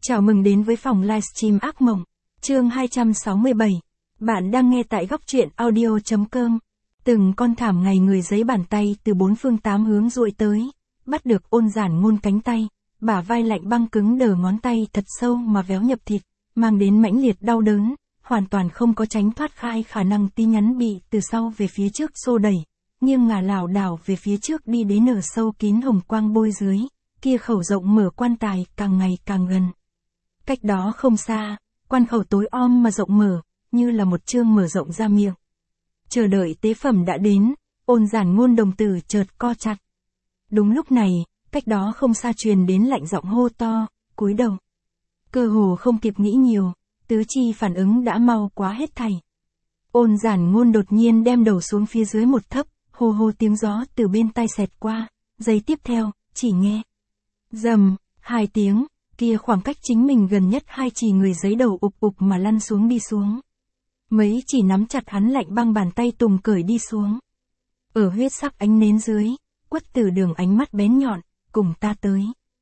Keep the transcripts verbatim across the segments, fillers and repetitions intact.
Chào mừng đến với phòng livestream ác mộng, chương hai trăm sáu mươi bảy. Bạn đang nghe tại góc truyện audio chấm com. Từng con thảm ngày người giấy bàn tay từ bốn phương tám hướng duỗi tới, bắt được Ôn Giản Ngôn cánh tay, bả vai lạnh băng cứng đờ, ngón tay thật sâu mà véo nhập thịt, mang đến mãnh liệt đau đớn, hoàn toàn không có tránh thoát khai khả năng. Tí nhắn bị từ sau về phía trước xô đẩy, nghiêng ngả lảo đảo về phía trước đi đến ở sâu kín hồng quang bôi dưới, kia khẩu rộng mở quan tài càng ngày càng gần. Cách đó không xa, quan khẩu tối om mà rộng mở, như là một chương mở rộng ra miệng. Chờ đợi tế phẩm đã đến, Ôn Giản Ngôn đồng tử chợt co chặt. Đúng lúc này, cách đó không xa truyền đến lạnh giọng hô to, cúi đầu. Cơ hồ không kịp nghĩ nhiều, tứ chi phản ứng đã mau quá hết thảy. Ôn Giản Ngôn đột nhiên đem đầu xuống phía dưới một thấp, hô hô tiếng gió từ bên tai xẹt qua, giây tiếp theo, chỉ nghe rầm, hai tiếng. Kia khoảng cách chính mình gần nhất hai chỉ người giấy đầu ục ục mà lăn xuống đi xuống. Mấy chỉ nắm chặt hắn lạnh băng bàn tay tùng cởi đi xuống. Ở huyết sắc ánh nến dưới, Quất Tử Đường ánh mắt bén nhọn, cùng ta tới.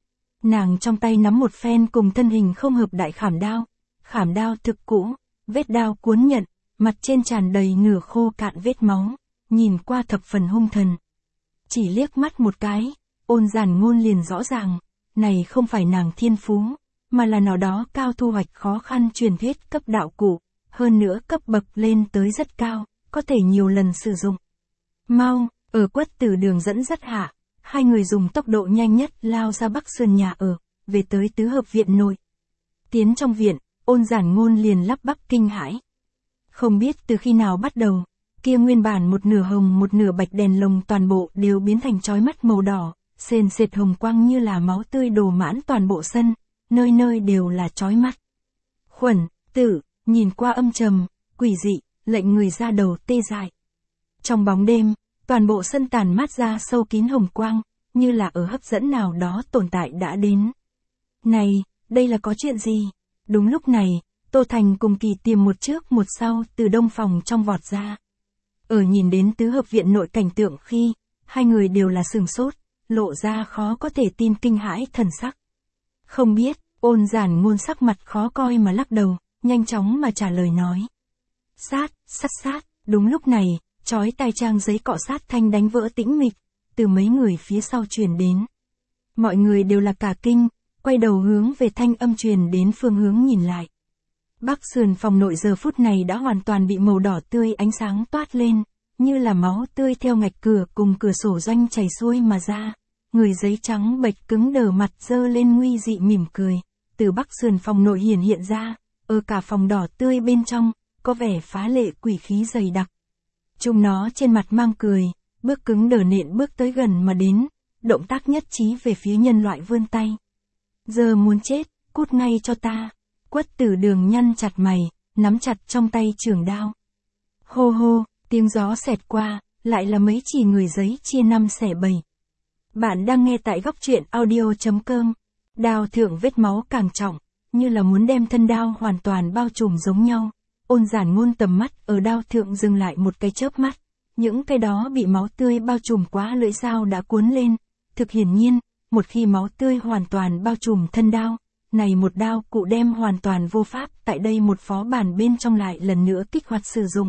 Nàng trong tay nắm một phen cùng thân hình không hợp đại khảm đao, khảm đao thực cũ, vết đao cuốn nhận, mặt trên tràn đầy nửa khô cạn vết máu, nhìn qua thập phần hung thần. Chỉ liếc mắt một cái, Ôn Giản Ngôn liền rõ ràng. Này không phải nàng thiên phú, mà là nào đó cao thu hoạch khó khăn truyền thuyết cấp đạo cụ, hơn nữa cấp bậc lên tới rất cao, có thể nhiều lần sử dụng. Mau, ở Quất Tử Đường dẫn dắt hạ, hai người dùng tốc độ nhanh nhất lao ra bắc sườn nhà ở, về tới tứ hợp viện nội. Tiến trong viện, Ôn Giản Ngôn liền lắp bắp kinh hãi. Không biết từ khi nào bắt đầu, kia nguyên bản một nửa hồng một nửa bạch đèn lồng toàn bộ đều biến thành chói mắt màu đỏ. Sền sệt hồng quang như là máu tươi đổ mãn toàn bộ sân, nơi nơi đều là chói mắt. Khuẩn, tử, nhìn qua âm trầm, quỷ dị, lệnh người ra đầu tê dại. Trong bóng đêm, toàn bộ sân tàn mát ra sâu kín hồng quang, như là ở hấp dẫn nào đó tồn tại đã đến. Này, đây là có chuyện gì? Đúng lúc này, Tô Thành cùng Kỳ Tiềm một trước một sau từ đông phòng trong vọt ra. Ở nhìn đến tứ hợp viện nội cảnh tượng khi, hai người đều là sửng sốt, lộ ra khó có thể tin kinh hãi thần sắc. Không biết, Ôn Giản Ngôn sắc mặt khó coi mà lắc đầu, nhanh chóng mà trả lời nói. Sát, sát sát, đúng lúc này, chói tai trang giấy cọ sát thanh đánh vỡ tĩnh mịch, từ mấy người phía sau truyền đến. Mọi người đều là cả kinh, quay đầu hướng về thanh âm truyền đến phương hướng nhìn lại. Bắc sườn phòng nội giờ phút này đã hoàn toàn bị màu đỏ tươi ánh sáng toát lên, như là máu tươi theo ngạch cửa cùng cửa sổ doanh chảy xuôi mà ra. Người giấy trắng bệch cứng đờ mặt dơ lên nguy dị mỉm cười, từ bắc sườn phòng nội hiển hiện ra, ở cả phòng đỏ tươi bên trong, có vẻ phá lệ quỷ khí dày đặc. Chúng nó trên mặt mang cười, bước cứng đờ nện bước tới gần mà đến, động tác nhất trí về phía nhân loại vươn tay. Giờ muốn chết, cút ngay cho ta. Quất Tử Đường nhăn chặt mày, nắm chặt trong tay trường đao. Hô hô, tiếng gió xẹt qua, lại là mấy chỉ người giấy chia năm xẻ bảy. Bạn đang nghe tại góc truyện audio chấm com. Đao thượng vết máu càng trọng, như là muốn đem thân đao hoàn toàn bao trùm giống nhau. Ôn Giản Ngôn tầm mắt ở đao thượng dừng lại một cái chớp mắt. Những cái đó bị máu tươi bao trùm quá lưỡi dao đã cuốn lên. Thực hiển nhiên, một khi máu tươi hoàn toàn bao trùm thân đao, này một đao cụ đem hoàn toàn vô pháp tại đây một phó bản bên trong lại lần nữa kích hoạt sử dụng.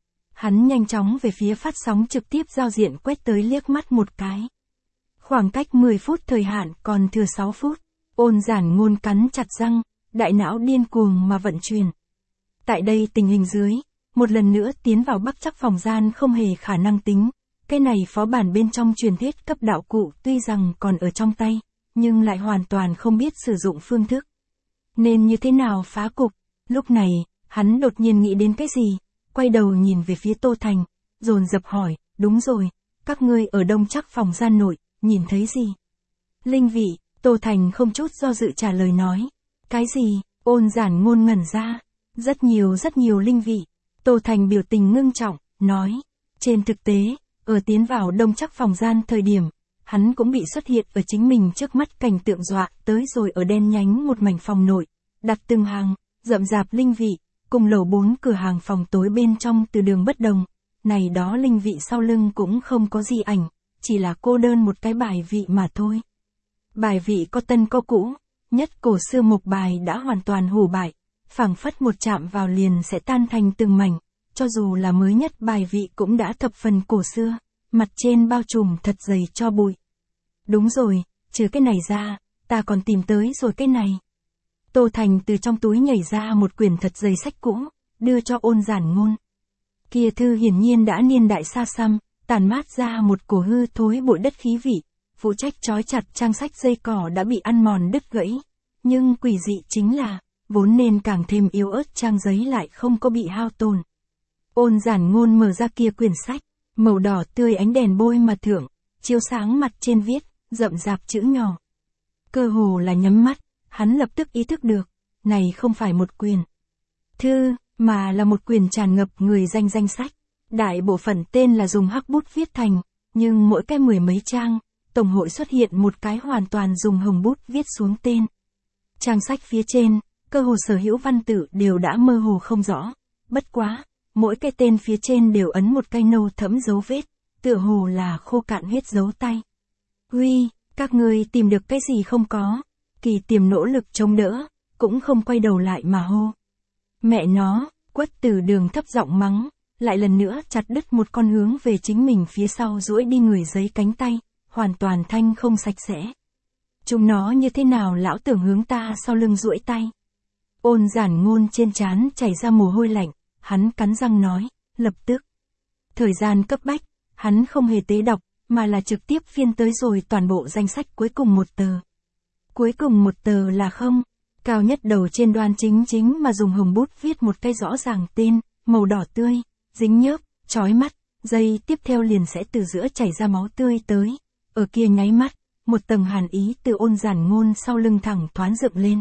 Hắn nhanh chóng về phía phát sóng trực tiếp giao diện quét tới liếc mắt một cái. Khoảng cách mười phút thời hạn còn thừa sáu phút, Ôn Giản Ngôn cắn chặt răng, đại não điên cuồng mà vận chuyển. Tại đây tình hình dưới, một lần nữa tiến vào bắc chắc phòng gian không hề khả năng tính, cái này phó bản bên trong truyền thuyết cấp đạo cụ tuy rằng còn ở trong tay, nhưng lại hoàn toàn không biết sử dụng phương thức. Nên như thế nào phá cục, lúc này, hắn đột nhiên nghĩ đến cái gì, quay đầu nhìn về phía Tô Thành, dồn dập hỏi, đúng rồi, các ngươi ở đông chắc phòng gian nội. Nhìn thấy gì? Linh vị, Tô Thành không chút do dự trả lời nói. Cái gì? Ôn Giản Ngôn ngẩn ra. Rất nhiều rất nhiều linh vị. Tô Thành biểu tình ngưng trọng, nói. Trên thực tế, ở tiến vào đông chắc phòng gian thời điểm, hắn cũng bị xuất hiện ở chính mình trước mắt cảnh tượng dọa tới rồi ở đen nhánh một mảnh phòng nội. Đặt từng hàng, rậm rạp linh vị, cùng lầu bốn cửa hàng phòng tối bên trong từ đường bất đồng. Này đó linh vị sau lưng cũng không có gì ảnh. Chỉ là cô đơn một cái bài vị mà thôi. Bài vị có tân có cũ, nhất cổ xưa mộc bài đã hoàn toàn hủ bại, phảng phất một chạm vào liền sẽ tan thành từng mảnh, cho dù là mới nhất bài vị cũng đã thập phần cổ xưa, mặt trên bao trùm thật dày tro bụi. Đúng rồi, trừ cái này ra, ta còn tìm tới rồi cái này. Tô Thành từ trong túi nhảy ra một quyển thật dày sách cũ, đưa cho Ôn Giản Ngôn. Kia thư hiển nhiên đã niên đại xa xăm, tàn mát ra một cổ hư thối bụi đất khí vị, phụ trách trói chặt trang sách dây cỏ đã bị ăn mòn đứt gãy. Nhưng quỷ dị chính là, vốn nên càng thêm yếu ớt trang giấy lại không có bị hao tổn. Ôn Giản Ngôn mở ra kia quyển sách, màu đỏ tươi ánh đèn bôi mà thượng, chiếu sáng mặt trên viết, rậm rạp chữ nhỏ. Cơ hồ là nhắm mắt, hắn lập tức ý thức được, này không phải một quyển thư, mà là một quyển tràn ngập người danh danh sách. Đại bộ phận tên là dùng hắc bút viết thành, nhưng mỗi cái mười mấy trang, tổng hội xuất hiện một cái hoàn toàn dùng hồng bút viết xuống tên. Trang sách phía trên, cơ hồ sở hữu văn tự đều đã mơ hồ không rõ, bất quá, mỗi cái tên phía trên đều ấn một cây nâu thẫm dấu vết, tựa hồ là khô cạn huyết dấu tay. Huy, các ngươi tìm được cái gì không có? Kỳ Tiềm nỗ lực chống đỡ, cũng không quay đầu lại mà hô. Mẹ nó, Quất Từ Đường thấp giọng mắng, lại lần nữa chặt đứt một con hướng về chính mình phía sau duỗi đi người giấy cánh tay, hoàn toàn thanh không sạch sẽ. Chúng nó như thế nào lão tưởng hướng ta sau lưng duỗi tay. Ôn Giản Ngôn trên trán chảy ra mồ hôi lạnh, hắn cắn răng nói, lập tức. Thời gian cấp bách, hắn không hề tế đọc, mà là trực tiếp phiên tới rồi toàn bộ danh sách cuối cùng một tờ. Cuối cùng một tờ là không, cao nhất đầu trên đoan chính chính mà dùng hồng bút viết một cái rõ ràng tên, màu đỏ tươi, dính nhớp, chói mắt, giây tiếp theo liền sẽ từ giữa chảy ra máu tươi tới. Ở kia nháy mắt, một tầng hàn ý từ Ôn Giản Ngôn sau lưng thẳng thoán dựng lên.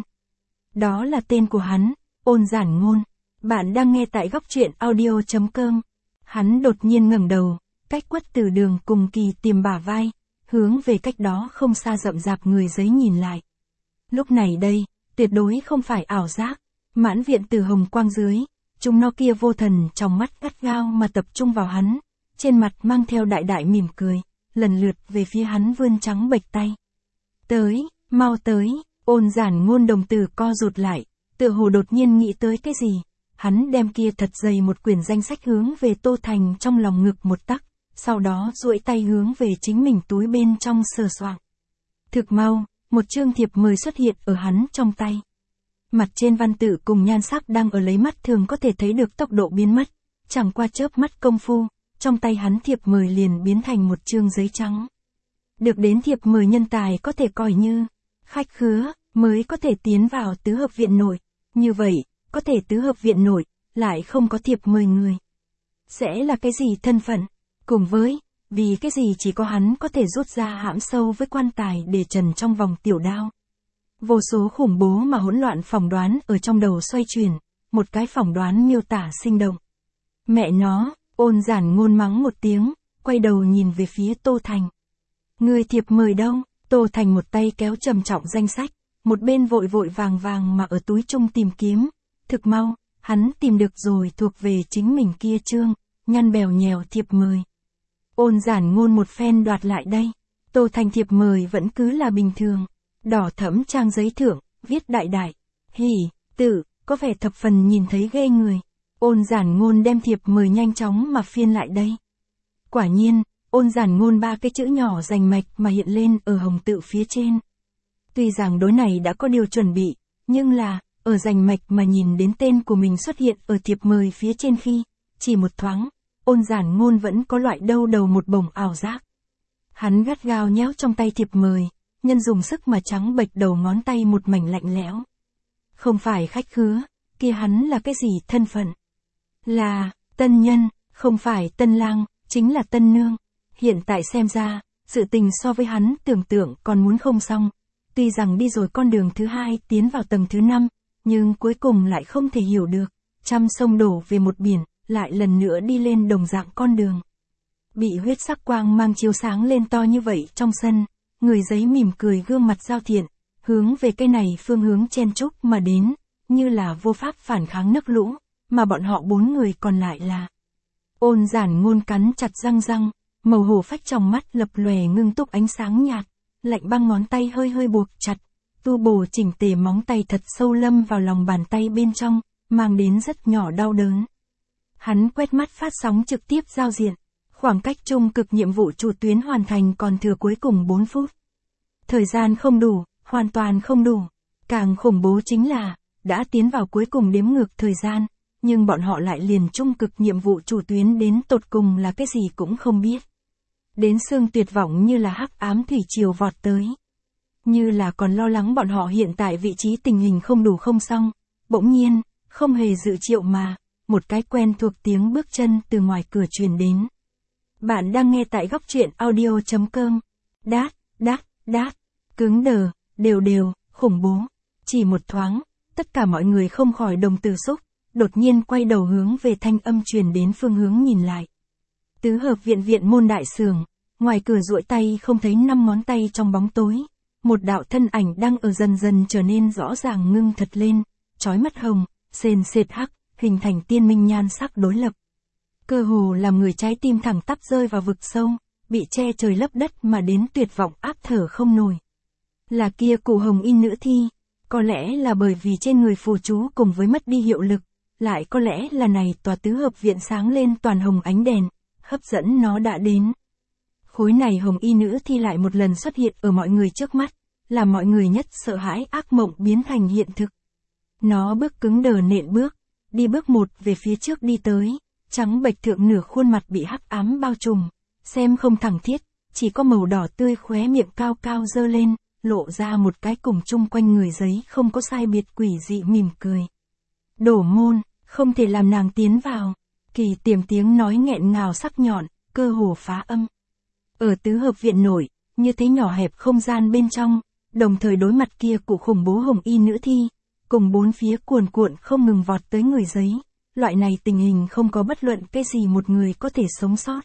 Đó là tên của hắn, Ôn Giản Ngôn. Bạn đang nghe tại góc truyện audio chấm com. Hắn đột nhiên ngẩng đầu, cách Quất Từ Đường cùng Kỳ Tiềm bả vai, hướng về cách đó không xa rậm rạp người giấy nhìn lại. Lúc này đây, tuyệt đối không phải ảo giác, mãn viện từ hồng quang dưới, chúng nó kia vô thần trong mắt gắt gao mà tập trung vào hắn, trên mặt mang theo đại đại mỉm cười, lần lượt về phía hắn vươn trắng bệch tay. Tới, mau tới, Ôn Giản Ngôn đồng tử co rụt lại, tựa hồ đột nhiên nghĩ tới cái gì. Hắn đem kia thật dày một quyển danh sách hướng về Tô Thành trong lòng ngực một tắc, sau đó duỗi tay hướng về chính mình túi bên trong sờ soạng. Thực mau, một chương thiệp mời xuất hiện ở hắn trong tay. Mặt trên văn tự cùng nhan sắc đang ở lấy mắt thường có thể thấy được tốc độ biến mất, chẳng qua chớp mắt công phu, trong tay hắn thiệp mời liền biến thành một chương giấy trắng. Được đến thiệp mời nhân tài có thể coi như khách khứa, mới có thể tiến vào tứ hợp viện nội, như vậy, có thể tứ hợp viện nội, lại không có thiệp mời người. Sẽ là cái gì thân phận, cùng với, vì cái gì chỉ có hắn có thể rút ra hãm sâu với quan tài để trần trong vòng tiểu đao. Vô số khủng bố mà hỗn loạn phỏng đoán ở trong đầu xoay chuyển, một cái phỏng đoán miêu tả sinh động. Mẹ nó, Ôn Giản Ngôn mắng một tiếng, quay đầu nhìn về phía Tô Thành. Người thiệp mời đâu? Tô Thành một tay kéo trầm trọng danh sách, một bên vội vội vàng vàng mà ở túi chung tìm kiếm. Thực mau, hắn tìm được rồi thuộc về chính mình kia chương, nhăn bèo nhèo thiệp mời. Ôn Giản Ngôn một phen đoạt lại đây. Tô Thành thiệp mời vẫn cứ là bình thường. Đỏ thẫm trang giấy thượng, viết đại đại. Hỉ, tự, có vẻ thập phần nhìn thấy ghê người. Ôn Giản Ngôn đem thiệp mời nhanh chóng mà phiên lại đây. Quả nhiên, Ôn Giản Ngôn ba cái chữ nhỏ rành mạch mà hiện lên ở hồng tự phía trên. Tuy rằng đối này đã có điều chuẩn bị, nhưng là, ở rành mạch mà nhìn đến tên của mình xuất hiện ở thiệp mời phía trên khi, chỉ một thoáng, Ôn Giản Ngôn vẫn có loại đâu đầu một bổng ảo giác. Hắn gắt gao nhéo trong tay thiệp mời, nhân dùng sức mà trắng bệch đầu ngón tay một mảnh lạnh lẽo. Không phải khách khứa, kia hắn là cái gì thân phận? Là, tân nhân, không phải tân lang, chính là tân nương. Hiện tại xem ra, sự tình so với hắn tưởng tượng còn muốn không xong. Tuy rằng đi rồi con đường thứ hai tiến vào tầng thứ năm, nhưng cuối cùng lại không thể hiểu được. Trăm sông đổ về một biển, lại lần nữa đi lên đồng dạng con đường. Bị huyết sắc quang mang chiếu sáng lên to như vậy trong sân, người giấy mỉm cười gương mặt giao thiện, hướng về cái này phương hướng chen chúc mà đến, như là vô pháp phản kháng nước lũ, mà bọn họ bốn người còn lại là. Ôn Giản Ngôn cắn chặt răng răng, màu hổ phách trong mắt lập lòe ngưng túc ánh sáng nhạt, lạnh băng ngón tay hơi hơi buộc chặt, tu bổ chỉnh tề móng tay thật sâu lâm vào lòng bàn tay bên trong, mang đến rất nhỏ đau đớn. Hắn quét mắt phát sóng trực tiếp giao diện. Khoảng cách trung cực nhiệm vụ chủ tuyến hoàn thành còn thừa cuối cùng bốn phút. Thời gian không đủ, hoàn toàn không đủ. Càng khủng bố chính là, đã tiến vào cuối cùng đếm ngược thời gian, nhưng bọn họ lại liền trung cực nhiệm vụ chủ tuyến đến tột cùng là cái gì cũng không biết. Đến xương tuyệt vọng như là hắc ám thủy triều vọt tới. Như là còn lo lắng bọn họ hiện tại vị trí tình hình không đủ không xong. Bỗng nhiên, không hề dự triệu mà, một cái quen thuộc tiếng bước chân từ ngoài cửa truyền đến. Bạn đang nghe tại góc truyện audio chấm com. Đát, đát, đát, cứng đờ, đều đều, khủng bố. Chỉ một thoáng, tất cả mọi người không khỏi đồng tử xúc, đột nhiên quay đầu hướng về thanh âm truyền đến phương hướng nhìn lại. Tứ hợp viện viện môn đại sường, ngoài cửa duỗi tay không thấy năm ngón tay trong bóng tối. Một đạo thân ảnh đang ở dần dần trở nên rõ ràng ngưng thật lên, chói mắt hồng, sền sệt hắc, hình thành tiên minh nhan sắc đối lập. Cơ hồ làm người trái tim thẳng tắp rơi vào vực sâu, bị che trời lấp đất mà đến tuyệt vọng áp thở không nổi. Là kia cụ hồng y nữ thi, có lẽ là bởi vì trên người phù chú cùng với mất đi hiệu lực, lại có lẽ là này tòa tứ hợp viện sáng lên toàn hồng ánh đèn, hấp dẫn nó đã đến. Khối này hồng y nữ thi lại một lần xuất hiện ở mọi người trước mắt, làm mọi người nhất sợ hãi ác mộng biến thành hiện thực. Nó bước cứng đờ nện bước, đi bước một về phía trước đi tới. Trắng bệch thượng nửa khuôn mặt bị hắc ám bao trùm, xem không thẳng thiết, chỉ có màu đỏ tươi khóe miệng cao cao dơ lên, lộ ra một cái cùng chung quanh người giấy không có sai biệt quỷ dị mỉm cười. Đổ môn, không thể làm nàng tiến vào. Kỳ Tiềm tiếng nói nghẹn ngào sắc nhọn, cơ hồ phá âm. Ở tứ hợp viện nổi, như thế nhỏ hẹp không gian bên trong, đồng thời đối mặt kia cụ khủng bố hồng y nữ thi, cùng bốn phía cuồn cuộn không ngừng vọt tới người giấy. Loại này tình hình không có bất luận cái gì một người có thể sống sót.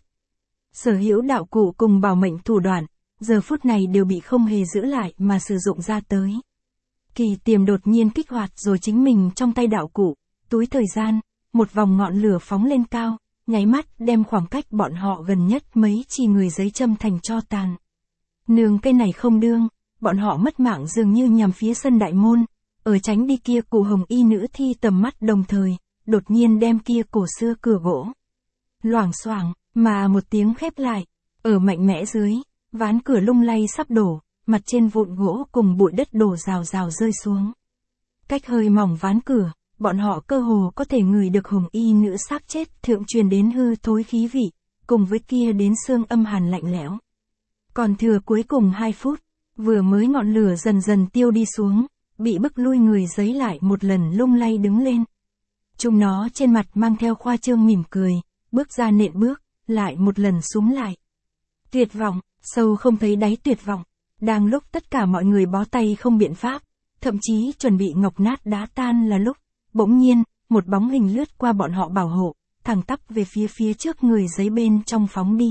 Sở hữu đạo cụ cùng bảo mệnh thủ đoạn, giờ phút này đều bị không hề giữ lại mà sử dụng ra tới. Kỳ Tiềm đột nhiên kích hoạt rồi chính mình trong tay đạo cụ, túi thời gian, một vòng ngọn lửa phóng lên cao, nháy mắt đem khoảng cách bọn họ gần nhất mấy chỉ người giấy châm thành tro tàn. Nương cây này không đương, bọn họ mất mạng dường như nhằm phía sân đại môn, ở tránh đi kia cụ hồng y nữ thi tầm mắt đồng thời. Đột nhiên đem kia cổ xưa cửa gỗ. Loảng xoảng, mà một tiếng khép lại. Ở mạnh mẽ dưới, ván cửa lung lay sắp đổ, mặt trên vụn gỗ cùng bụi đất đổ rào rào rơi xuống. Cách hơi mỏng ván cửa, bọn họ cơ hồ có thể ngửi được hồng y nữ xác chết thượng truyền đến hư thối khí vị, cùng với kia đến xương âm hàn lạnh lẽo. Còn thừa cuối cùng hai phút, vừa mới ngọn lửa dần dần tiêu đi xuống, bị bức lui người giấy lại một lần lung lay đứng lên. Chúng nó trên mặt mang theo khoa trương mỉm cười, bước ra nện bước, lại một lần súm lại. Tuyệt vọng, sâu không thấy đáy tuyệt vọng. Đang lúc tất cả mọi người bó tay không biện pháp, thậm chí chuẩn bị ngọc nát đá tan là lúc, bỗng nhiên, một bóng hình lướt qua bọn họ bảo hộ, thẳng tắp về phía phía trước người giấy bên trong phóng đi.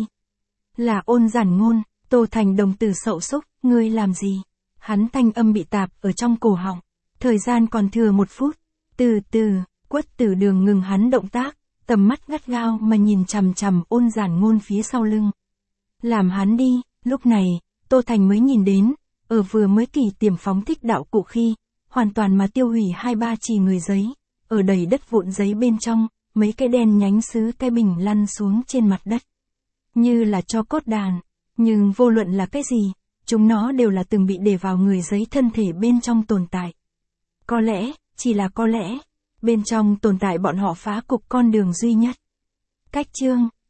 Là Ôn Giản Ngôn. Tô Thành đồng tử sậu súc, ngươi làm gì? Hắn thanh âm bị tạp ở trong cổ họng. Thời gian còn thừa một phút. Từ từ. Quất Tử Đường ngừng hắn động tác, tầm mắt gắt gao mà nhìn chằm chằm Ôn Giản Ngôn phía sau lưng. Làm hắn đi, lúc này, Tô Thành mới nhìn đến, ở vừa mới Kỳ Tiềm phóng thích đạo cụ khi, hoàn toàn mà tiêu hủy hai ba chì người giấy, ở đầy đất vụn giấy bên trong, mấy cái đen nhánh sứ cái bình lăn xuống trên mặt đất. Như là cho cốt đàn, nhưng vô luận là cái gì, chúng nó đều là từng bị để vào người giấy thân thể bên trong tồn tại. Có lẽ, chỉ là có lẽ, bên trong tồn tại bọn họ phá cục con đường duy nhất. Cách chương